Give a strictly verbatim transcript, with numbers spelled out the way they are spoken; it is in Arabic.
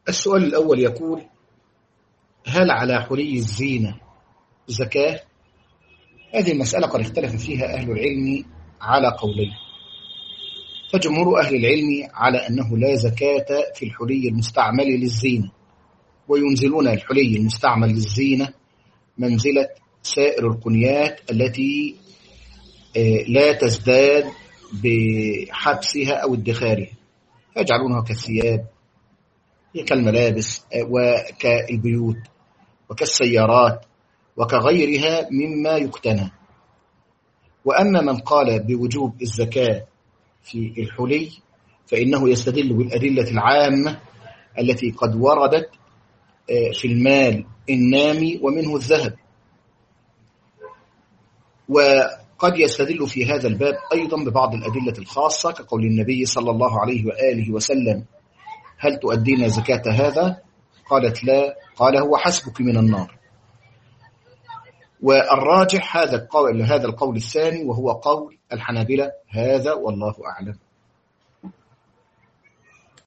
السؤال الأول يقول: هل على حلي الزينة زكاة؟ هذه المسألة قد اختلف فيها أهل العلم على قولين، فجمهور أهل العلم على أنه لا زكاة في الحلي المستعمل للزينة، وينزلون الحلي المستعمل للزينة منزلة سائر القنيات التي لا تزداد بحبسها أو ادخارها، فيجعلونها كالثياب كالملابس وكالبيوت وكالسيارات وكغيرها مما يقتنى. وأما من قال بوجوب الزكاة في الحلي فإنه يستدل بالأدلة العامة التي قد وردت في المال النامي ومنه الذهب، وقد يستدل في هذا الباب أيضا ببعض الأدلة الخاصة كقول النبي صلى الله عليه وآله وسلم: هل تؤدين زكاة هذا؟ قالت لا، قال: هو حسبك من النار. والراجح هذا القول هذا القول الثاني، وهو قول الحنابلة. هذا والله أعلم.